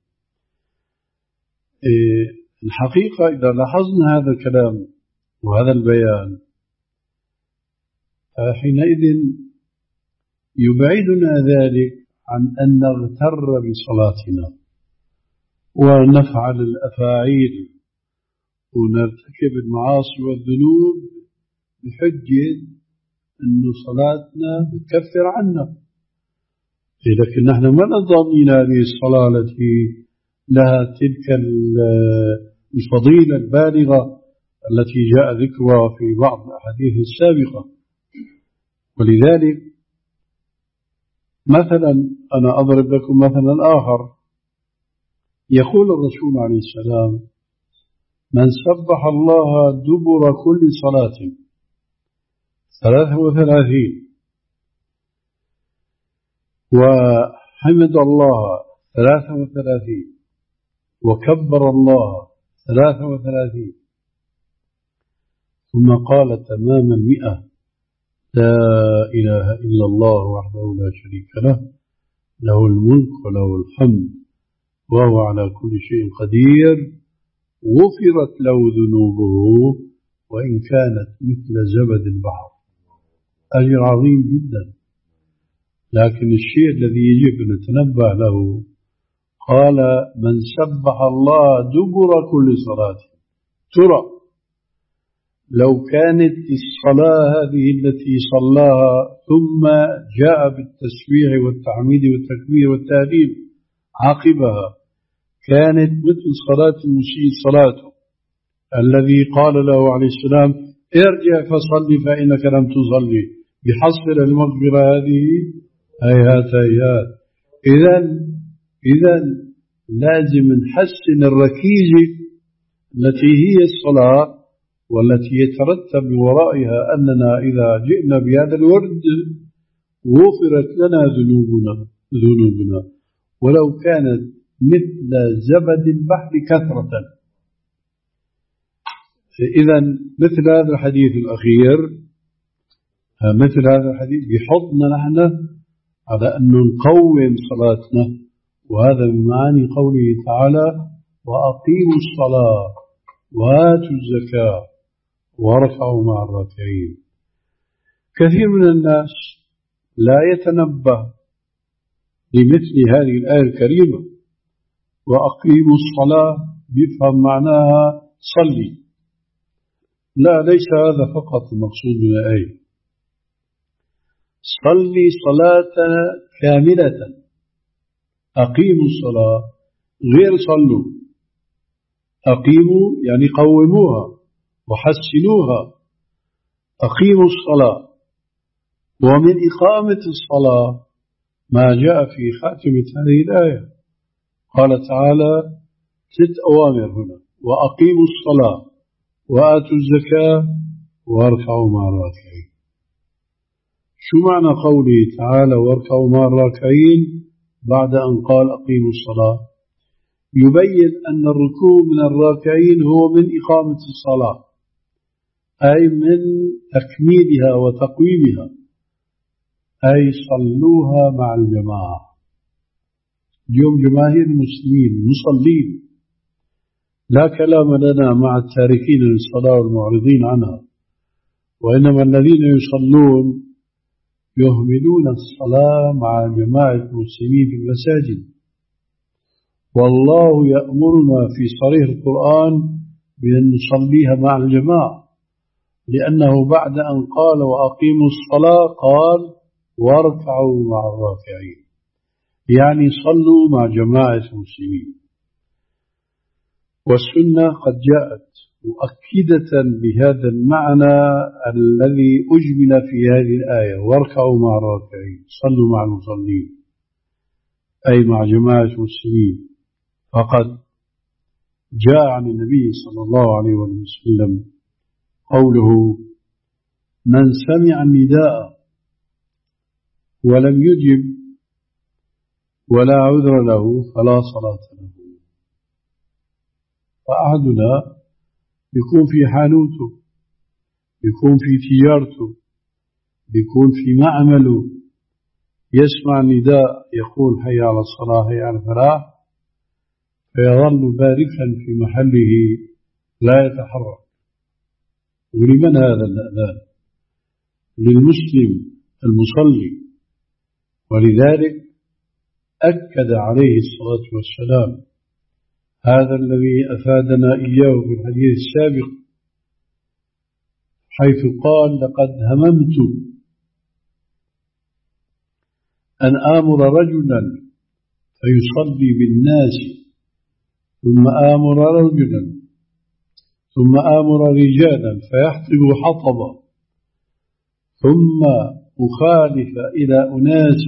إيه الحقيقة إذا لاحظنا هذا الكلام وهذا البيان حينئذ يبعدنا ذلك عن أن نغتر بصلاتنا ونفعل الأفاعيل ونرتكب المعاصي والذنوب بحجة أن صلاتنا بتكفر عنا، لكن نحن ما نضامن هذه الصلاة التي لها تلك الفضيلة البالغة التي جاء ذكرها في بعض الأحاديث السابقة. ولذلك مثلا أنا أضرب لكم مثلا آخر، يقول الرسول عليه السلام: من سبح الله دبر كل صلاة ثلاثة وثلاثين وحمد الله ثلاثة وثلاثين وكبر الله ثلاثة وثلاثين ثم قال تمام المئة: لا إله إلا الله وحده لا شريك له، له الملك وله الحمد وهو على كل شيء قدير، غفرت له ذنوبه وإن كانت مثل زبد البحر. أجر عظيم جدا. لكن الشيء الذي يجب أن نتنبه له، قال: من سبح الله دبر كل صلاة. ترى لو كانت الصلاة هذه التي صلاها ثم جاء بالتسبيح والتحميد والتكبير والتهليل عقبها كانت مثل صلاة المسيء صلاته الذي قال له عليه السلام: ارجع فصلي فإنك لم تصلي، بحصل المغفرة هذه هيهات هيهات. إذن إذن لازم نحسن الركيزة التي هي الصلاة، والتي يترتب ورائها أننا إذا جئنا بهذا الورد غفرت لنا ذنوبنا ذنوبنا ولو كانت مثل زبد البحر كثرة. إذن مثل هذا الحديث الأخير، مثل هذا الحديث بحضنا نحن على أن نقوم صلاتنا، وهذا من معاني قوله تعالى: وأقيموا الصلاة وآتوا الزكاة واركعوا مع الراكعين. كثير من الناس لا يتنبه لمثل هذه الآية الكريمة: وأقيموا الصلاة، بيفهم معناها صلي. لا، ليس هذا فقط المقصود من الآية. صلي صلاة كاملة. أقيموا الصلاة غير صلوا. أقيموا يعني قوموها وحسنوها. أقيموا الصلاة. ومن إقامة الصلاة ما جاء في خاتمة هذه الآية، قال تعالى ست أوامر هنا: وأقيموا الصلاة وآتوا الزكاة واركعوا مع الراكعين. شو معنى قوله تعالى واركعوا مع الراكعين بعد أن قال أقيموا الصلاة؟ يبين أن الركوع من الراكعين هو من إقامة الصلاة، أي من تكميلها وتقويمها، أي صلوها مع الجماعة. اليوم جماهير المسلمين مصلين، لا كلام لنا مع التاركين للصلاة والمعرضين عنها، وإنما الذين يصلون يهملون الصلاة مع جماعة المسلمين في المساجد. والله يأمرنا في صريح القرآن بأن نصليها مع الجماعة، لأنه بعد أن قال وأقيموا الصلاة قال واركعوا مع الراكعين، يعني صلوا مع جماعة المسلمين. والسنة قد جاءت مؤكدة بهذا المعنى الذي أجمل في هذه الآية: واركعوا مع الراكعين، صلوا مع المصلين، أي مع جماعة المسلمين. فقد جاء عن النبي صلى الله عليه وسلم قوله: من سمع النداء ولم يجب ولا عذر له فلا صلاة له. فأحدنا يكون في حانوته، يكون في تجارته، يكون في معمله، يسمع النداء يقول حي على الصلاة حي على الفلاح، فيظل باركا في محله لا يتحرك. ولمن هذا الأذان؟ للمسلم المصلي. ولذلك أكد عليه الصلاة والسلام هذا الذي أفادنا إياه في الحديث السابق، حيث قال: لقد هممت أن آمر رجلا فيصلي بالناس ثم آمر رجلا ثم آمر رجالا فيحطب حطبا ثم أخالف إلى أناس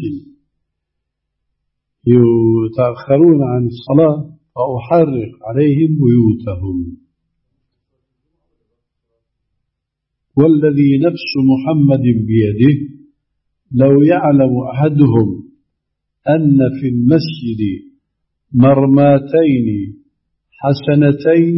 يتأخرون عن الصلاة فأحرق عليهم بيوتهم. والذي نفس محمد بيده لو يعلم أحدهم أن في المسجد مرماتين حسنتين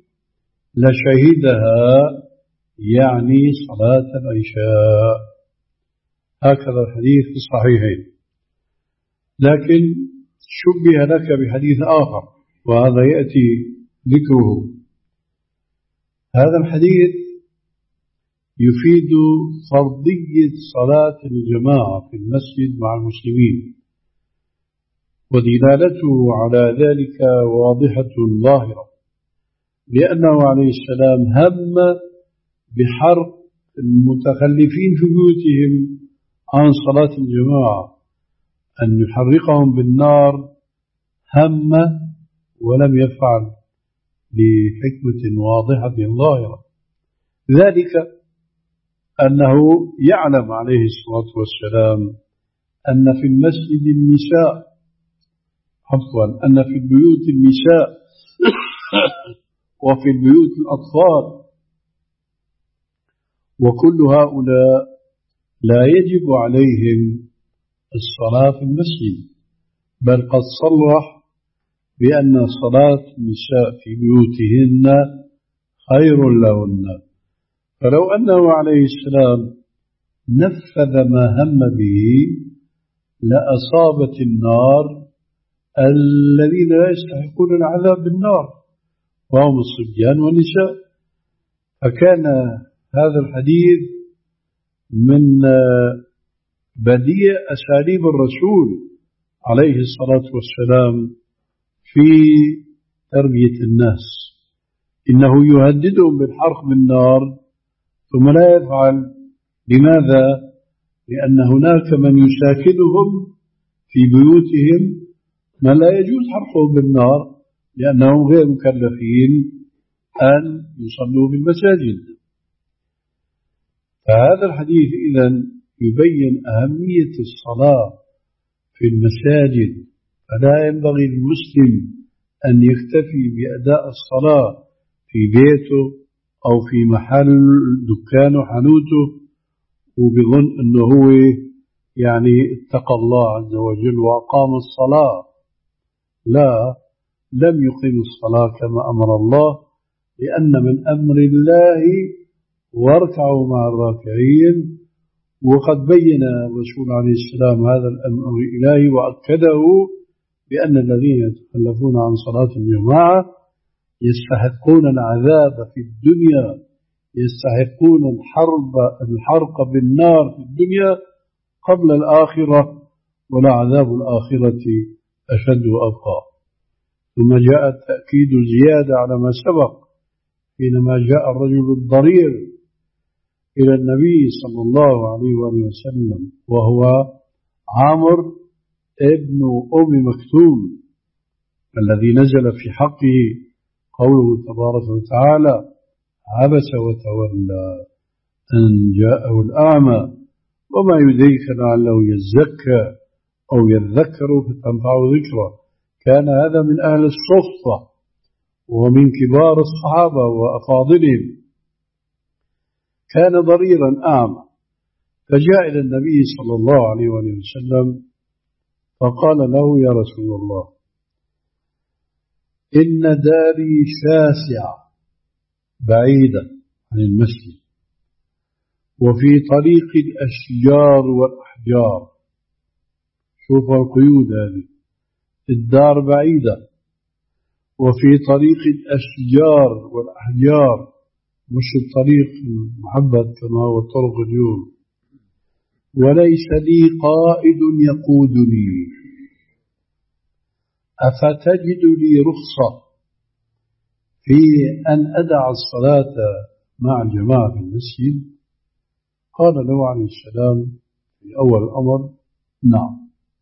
لشهدها، يعني صلاة العشاء. هكذا الحديث في الصحيحين. لكن شبه لك بحديث آخر وهذا يأتي ذكره. هذا الحديث يفيد فرضية صلاة الجماعة في المسجد مع المسلمين، ودلالته على ذلك واضحة ظاهرة، لأنه عليه السلام هم بحرق المتخلفين في بيوتهم عن صلاة الجماعة، أن يحرقهم بالنار هم ولم يفعل لحكمة واضحة ظاهرة. ذلك أنه يعلم عليه الصلاة والسلام أن في المسجد النساء عفوا أن في البيوت النساء وفي البيوت الأطفال، وكل هؤلاء لا يجب عليهم الصلاة في المسجد، بل قد صرح بأن صلاة النساء في بيوتهن خير لهن. فلو أنه عليه السلام نفذ ما هم به لأصابت النار الذين لا يستحقون العذاب بالنار وهم الصبيان والنساء. فكان هذا الحديث من بديع أساليب الرسول عليه الصلاة والسلام في تربية الناس. إنه يهددهم بالحرق بالنار ثم لا يفعل. لماذا؟ لأن هناك من يساكنهم في بيوتهم ما لا يجوز حرقهم بالنار لأنهم غير مكلفين أن يصلوا بالمساجد. فهذا الحديث إذن يبين أهمية الصلاة في المساجد، فلا ينبغي للمسلم أن يكتفي بأداء الصلاة في بيته أو في محل دكانه حانوته وبظن أنه هو يعني اتقى الله عز وجل وأقام الصلاة. لا، لم يقيم الصلاة كما أمر الله، لأن من أمر الله واركعوا مع الراكعين. وقد بين الرسول عليه السلام هذا الأمر الإلهي وأكده بأن الذين يتخلفون عن صلاة الجماعة يستحقون العذاب في الدنيا، يستحقون الحرب الحرق بالنار في الدنيا قبل الآخرة، ولا عذاب الآخرة أشد وأبقى. ثم جاء التأكيد زيادة على ما سبق حينما جاء الرجل الضرير إلى النبي صلى الله عليه وآله وسلم وهو عامر ابن أم مكتوم الذي نزل في حقه قوله تبارك وتعالى عبس وتولى أن جاءه الأعمى وما يدريك لعله يزكى أو يذكر فتنفعه ذكره. كان هذا من أهل الصفة ومن كبار الصحابة وأفاضلهم، كان ضريرا أعمى، فجاء إلى النبي صلى الله عليه وسلم فقال له يا رسول الله إن داري شاسعة بعيدة عن المسجد وفي طريق الأشجار والأحجار. شوف القيود هذه، الدار بعيدة وفي طريق الأشجار والأحجار، مش الطريق المحبب كما هو الطرق اليوم. وليس لي قائد يقودني أفتجد لي رخصة في أن أدع الصلاة مع الجماعة في المسجد؟ قال له عليه السلام في أول الأمر نعم.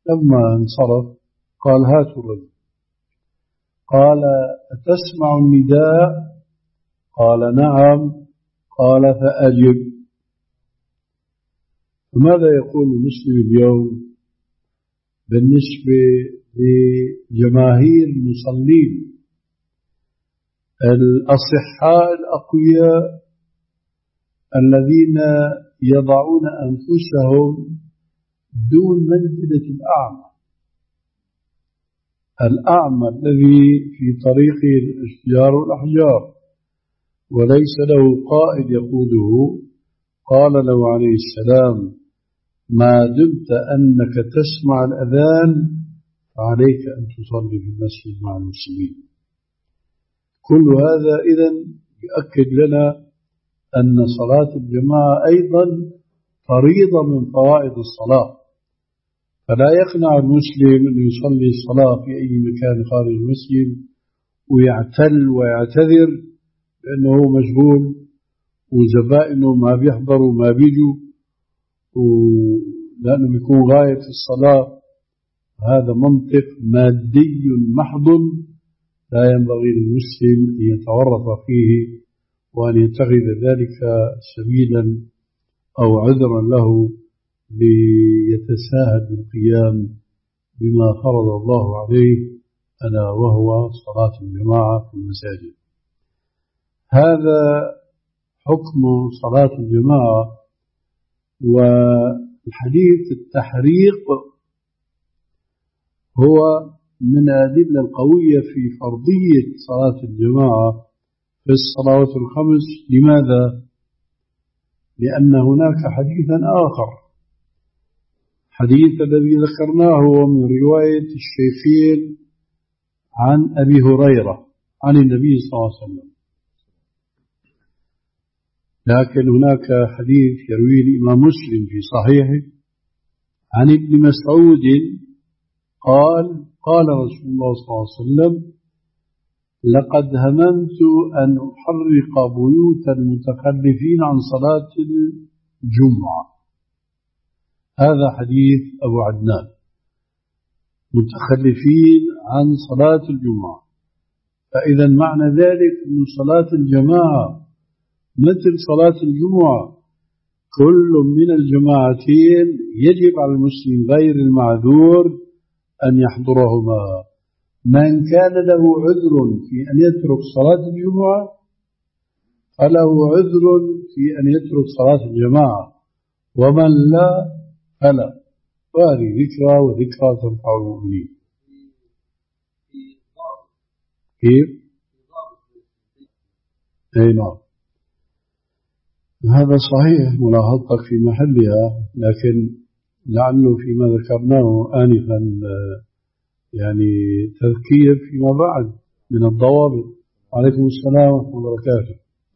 لما انصرف قال هاتوا الرجل، قال أتسمع النداء؟ قال نعم. قال فأجب. فماذا يقول المسلم اليوم بالنسبة لجماهير المصلين الأصحاء الأقوياء الذين يضعون أنفسهم دون منزلة الأعمى، الأعمى الذي في طريقه الأشجار والأحجار وليس له قائد يقوده؟ قال له عليه السلام ما دمت أنك تسمع الأذان فعليك أن تصلي في المسجد مع المسلمين. كل هذا إذن يؤكد لنا أن صلاة الجماعة أيضا فريضة من فرائض الصلاة، فلا يقنع المسلم أن يصلي الصلاة في أي مكان خارج المسجد ويعتل ويعتذر لأنه مشغول وزبائنه ما بيحضروا ما بيجوا لأنه بيكون غاية في الصلاة. هذا منطق مادي محض لا ينبغي للمسلم أن يتورط فيه وأن يتخذ ذلك سبيلا أو عذرا له ليتساهل بالقيام بما فرض الله عليه ألا وهو صلاة الجماعة في المساجد. هذا حكم صلاة الجماعة. والحديث التحريق هو من الأدلة القوية في فرضية صلاة الجماعة في الصلوات الخمس. لماذا؟ لأن هناك حديثا آخر، حديث الذي ذكرناه من رواية الشيخين عن أبي هريرة عن النبي صلى الله عليه وسلم، لكن هناك حديث يرويه الإمام مسلم في صحيحه عن ابن مسعود قال قال رسول الله صلى الله عليه وسلم لقد هممت أن أحرق بيوت المتخلفين عن صلاة الجمعة. هذا حديث أبو عدنان، متخلفين عن صلاة الجمعة. فإذا معنى ذلك أن صلاة الجماعة مثل صلاة الجمعة، كل من الجماعتين يجب على المسلم غير المعذور أن يحضرهما. من كان له عذر في أن يترك صلاة الجمعة فله عذر في أن يترك صلاة الجماعة، ومن لا فلا. وهذه ذكرى وذكرى تنفع المؤمنين. كيف؟ أي نعم، هذا صحيح ملاحظتك في محلها، لكن لعله فيما ذكرناه آنفا يعني تذكير فيما بعد من الضوابط. عليكم السلام ورحمة الله وبركاته.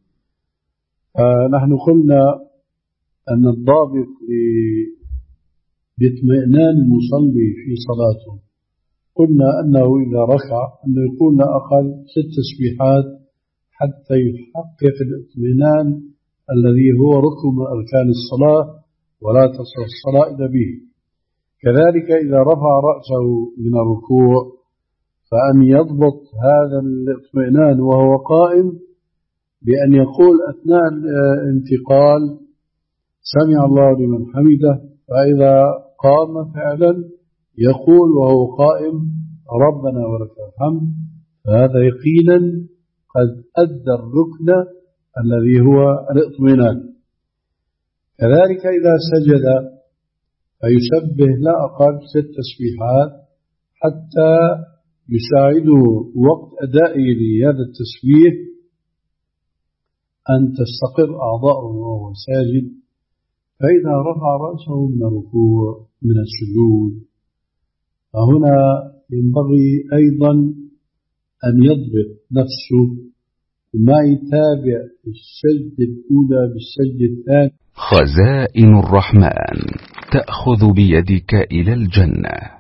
نحن قلنا أن الضابط لاطمئنان المصلي في صلاته، قلنا أنه إذا ركع أنه يقول لا أقل ست تسبيحات حتى يحقق الاطمئنان الذي هو ركن من أركان الصلاة ولا تصح الصلاة إلا به. كذلك إذا رفع رأسه من الركوع فأن يضبط هذا الاطمئنان وهو قائم بأن يقول أثناء الانتقال سمع الله لمن حمده، فإذا قام فعلا يقول وهو قائم ربنا ولك الحمد، فهذا يقينا قد أدى الركن الذي هو الاطمئنان. كذلك إذا سجد فيسبه لا أقل ست تسبيحات حتى يساعده وقت أدائه لهذا التسبيح أن تستقر أعضاؤه وهو ساجد. فإذا رفع رأسه من الركوع من السجود فهنا ينبغي أيضا أن يضبط نفسه وما يتابع السجد الأولى بالسجد الثاني. خزائن الرحمن تأخذ بيدك إلى الجنة.